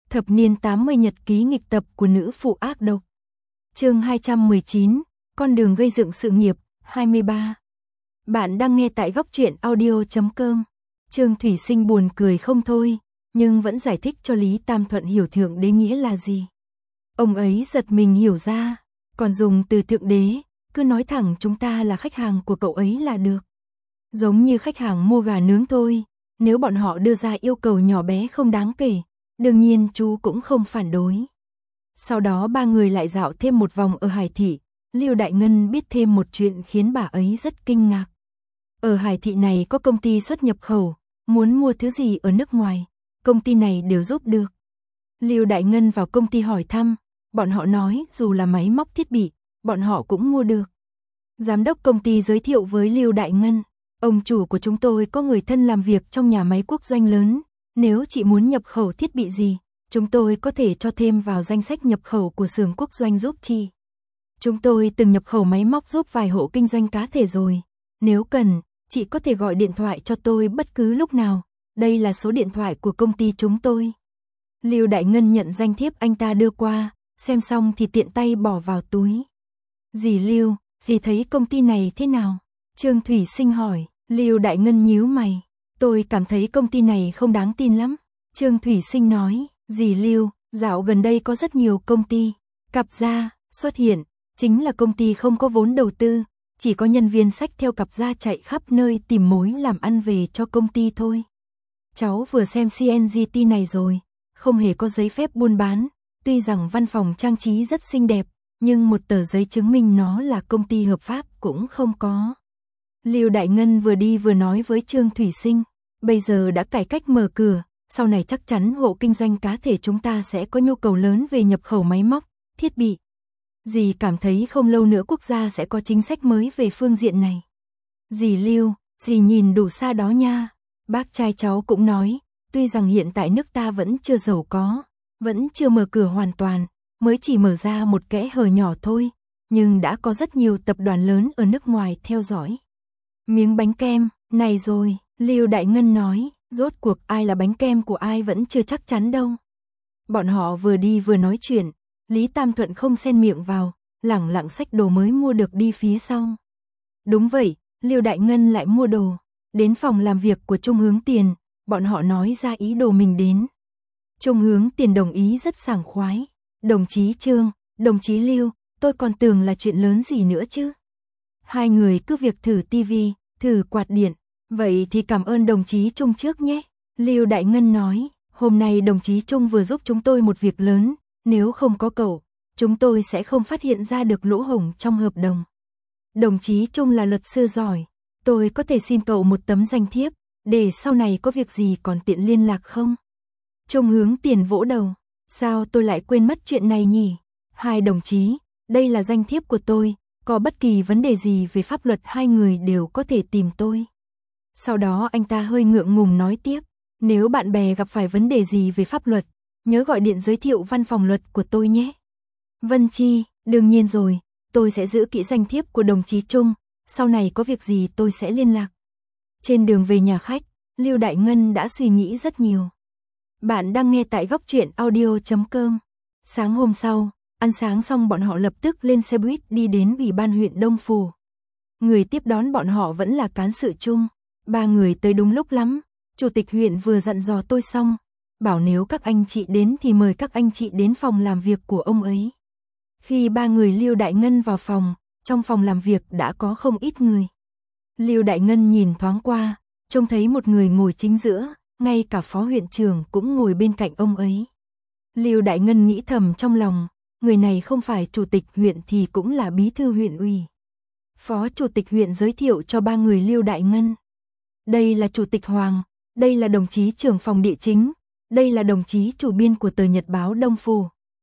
Thập niên 80 nhật ký nghịch tập của nữ phụ ác độc. Chương 219, con đường gây dựng sự nghiệp, 23. Bạn đang nghe tại góc truyện audio.com. Trương Thủy Sinh buồn cười không thôi, nhưng vẫn giải thích cho Lý Tam Thuận hiểu thượng đế nghĩa là gì. Ông ấy giật mình hiểu ra, còn dùng từ thượng đế, cứ nói thẳng chúng ta là khách hàng của cậu ấy là được. Giống như khách hàng mua gà nướng thôi, nếu bọn họ đưa ra yêu cầu nhỏ bé không đáng kể, đương nhiên chú cũng không phản đối. Sau đó ba người lại dạo thêm một vòng ở Hải Thị, Lưu Đại Ngân biết thêm một chuyện khiến bà ấy rất kinh ngạc. Ở Hải Thị này có công ty xuất nhập khẩu, muốn mua thứ gì ở nước ngoài, công ty này đều giúp được. Lưu Đại Ngân vào công ty hỏi thăm, bọn họ nói dù là máy móc thiết bị, bọn họ cũng mua được. Giám đốc công ty giới thiệu với Lưu Đại Ngân, ông chủ của chúng tôi có người thân làm việc trong nhà máy quốc doanh lớn, nếu chị muốn nhập khẩu thiết bị gì, chúng tôi có thể cho thêm vào danh sách nhập khẩu của xưởng quốc doanh giúp chị. Chúng tôi từng nhập khẩu máy móc giúp vài hộ kinh doanh cá thể rồi, nếu cần, chị có thể gọi điện thoại cho tôi bất cứ lúc nào, đây là số điện thoại của công ty chúng tôi. Lưu Đại Ngân nhận danh thiếp anh ta đưa qua, xem xong thì tiện tay bỏ vào túi. Dì Lưu, dì thấy công ty này thế nào? Trương Thủy Sinh hỏi. Lưu Đại Ngân nhíu mày, tôi cảm thấy công ty này không đáng tin lắm. Trương Thủy Sinh nói, dì Lưu, dạo gần đây có rất nhiều công ty, cặp gia, xuất hiện, chính là công ty không có vốn đầu tư, chỉ có nhân viên xách theo cặp gia chạy khắp nơi tìm mối làm ăn về cho công ty thôi. Cháu vừa xem CNGT này rồi, không hề có giấy phép buôn bán, tuy rằng văn phòng trang trí rất xinh đẹp, nhưng một tờ giấy chứng minh nó là công ty hợp pháp cũng không có. Lưu Đại Ngân vừa đi vừa nói với Trương Thủy Sinh, bây giờ đã cải cách mở cửa, sau này chắc chắn hộ kinh doanh cá thể chúng ta sẽ có nhu cầu lớn về nhập khẩu máy móc, thiết bị. Dì cảm thấy không lâu nữa quốc gia sẽ có chính sách mới về phương diện này. Dì Lưu, dì nhìn đủ xa đó nha. Bác trai cháu cũng nói, tuy rằng hiện tại nước ta vẫn chưa giàu có, vẫn chưa mở cửa hoàn toàn, mới chỉ mở ra một kẽ hở nhỏ thôi, nhưng đã có rất nhiều tập đoàn lớn ở nước ngoài theo dõi. Miếng bánh kem, này rồi, Lưu Đại Ngân nói, rốt cuộc ai là bánh kem của ai vẫn chưa chắc chắn đâu. Bọn họ vừa đi vừa nói chuyện, Lý Tam Thuận không xen miệng vào, lẳng lặng xách đồ mới mua được đi phía sau. Đúng vậy, Lưu Đại Ngân lại mua đồ, đến phòng làm việc của Trung Hướng Tiền, bọn họ nói ra ý đồ mình đến. Trung Hướng Tiền đồng ý rất sảng khoái, đồng chí Trương, đồng chí Lưu, tôi còn tưởng là chuyện lớn gì nữa chứ. Hai người cứ việc thử tivi, thử quạt điện, vậy thì cảm ơn đồng chí Trung trước nhé. Lưu Đại Ngân nói, hôm nay đồng chí Trung vừa giúp chúng tôi một việc lớn, nếu không có cậu, chúng tôi sẽ không phát hiện ra được lỗ hổng trong hợp đồng. Đồng chí Trung là luật sư giỏi, tôi có thể xin cậu một tấm danh thiếp, để sau này có việc gì còn tiện liên lạc không? Trung Hướng Tiền vỗ đầu, sao tôi lại quên mất chuyện này nhỉ? Hai đồng chí, đây là danh thiếp của tôi. Có bất kỳ vấn đề gì về pháp luật hai người đều có thể tìm tôi. Sau đó anh ta hơi ngượng ngùng nói tiếp, nếu bạn bè gặp phải vấn đề gì về pháp luật, nhớ gọi điện giới thiệu văn phòng luật của tôi nhé. Vân Chi, đương nhiên rồi, tôi sẽ giữ kỹ danh thiếp của đồng chí Trung, sau này có việc gì tôi sẽ liên lạc. Trên đường về nhà khách, Lưu Đại Ngân đã suy nghĩ rất nhiều. Bạn đang nghe tại góc truyện audio.com. Sáng hôm sau, ăn sáng xong bọn họ lập tức lên xe buýt đi đến Ủy ban huyện Đông Phủ. Người tiếp đón bọn họ vẫn là cán sự Trung. Ba người tới đúng lúc lắm. Chủ tịch huyện vừa dặn dò tôi xong, bảo nếu các anh chị đến thì mời các anh chị đến phòng làm việc của ông ấy. Khi ba người Lưu Đại Ngân vào phòng, trong phòng làm việc đã có không ít người. Lưu Đại Ngân nhìn thoáng qua, trông thấy một người ngồi chính giữa, ngay cả phó huyện trưởng cũng ngồi bên cạnh ông ấy. Lưu Đại Ngân nghĩ thầm trong lòng, người này không phải chủ tịch huyện thì cũng là bí thư huyện ủy. Phó chủ tịch huyện giới thiệu cho ba người Lưu Đại Ngân. Đây là chủ tịch Hoàng, đây là đồng chí trưởng phòng địa chính, đây là đồng chí chủ biên của tờ Nhật báo Đông Phủ.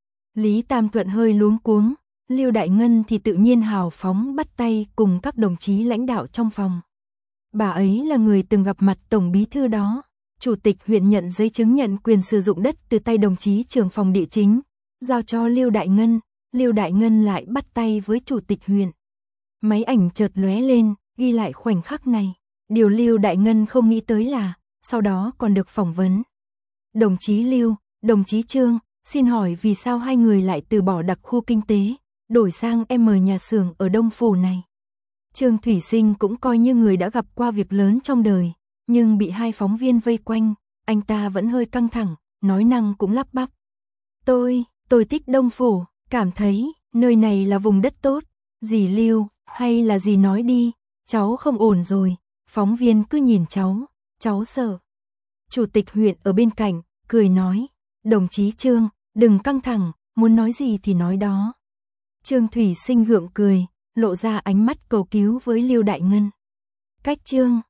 Lý Tam Thuận hơi luống cuống, Lưu Đại Ngân thì tự nhiên hào phóng bắt tay cùng các đồng chí lãnh đạo trong phòng. Bà ấy là người từng gặp mặt tổng bí thư đó. Chủ tịch huyện nhận giấy chứng nhận quyền sử dụng đất từ tay đồng chí trưởng phòng địa chính, giao cho Lưu Đại Ngân. Lưu Đại Ngân lại bắt tay với chủ tịch huyện. Máy ảnh chợt lóe lên, ghi lại khoảnh khắc này. Điều Lưu Đại Ngân không nghĩ tới là, sau đó còn được phỏng vấn. Đồng chí Lưu, Đồng chí Trương, xin hỏi vì sao hai người lại từ bỏ đặc khu kinh tế, đổi sang M nhà xưởng ở Đông Phủ này? Trương Thủy Sinh cũng coi như người đã gặp qua việc lớn trong đời, nhưng bị hai phóng viên vây quanh, anh ta vẫn hơi căng thẳng, nói năng cũng lắp bắp. Tôi thích Đông Phủ, cảm thấy nơi này là vùng đất tốt. Dì Lưu, hay là dì nói đi, cháu không ổn rồi. Phóng viên cứ nhìn cháu sợ. Chủ tịch huyện ở bên cạnh, cười nói, đồng chí Trương, đừng căng thẳng, muốn nói gì thì nói đó. Trương Thủy Sinh gượng cười, lộ ra ánh mắt cầu cứu với Lưu Đại Ngân. Cách Trương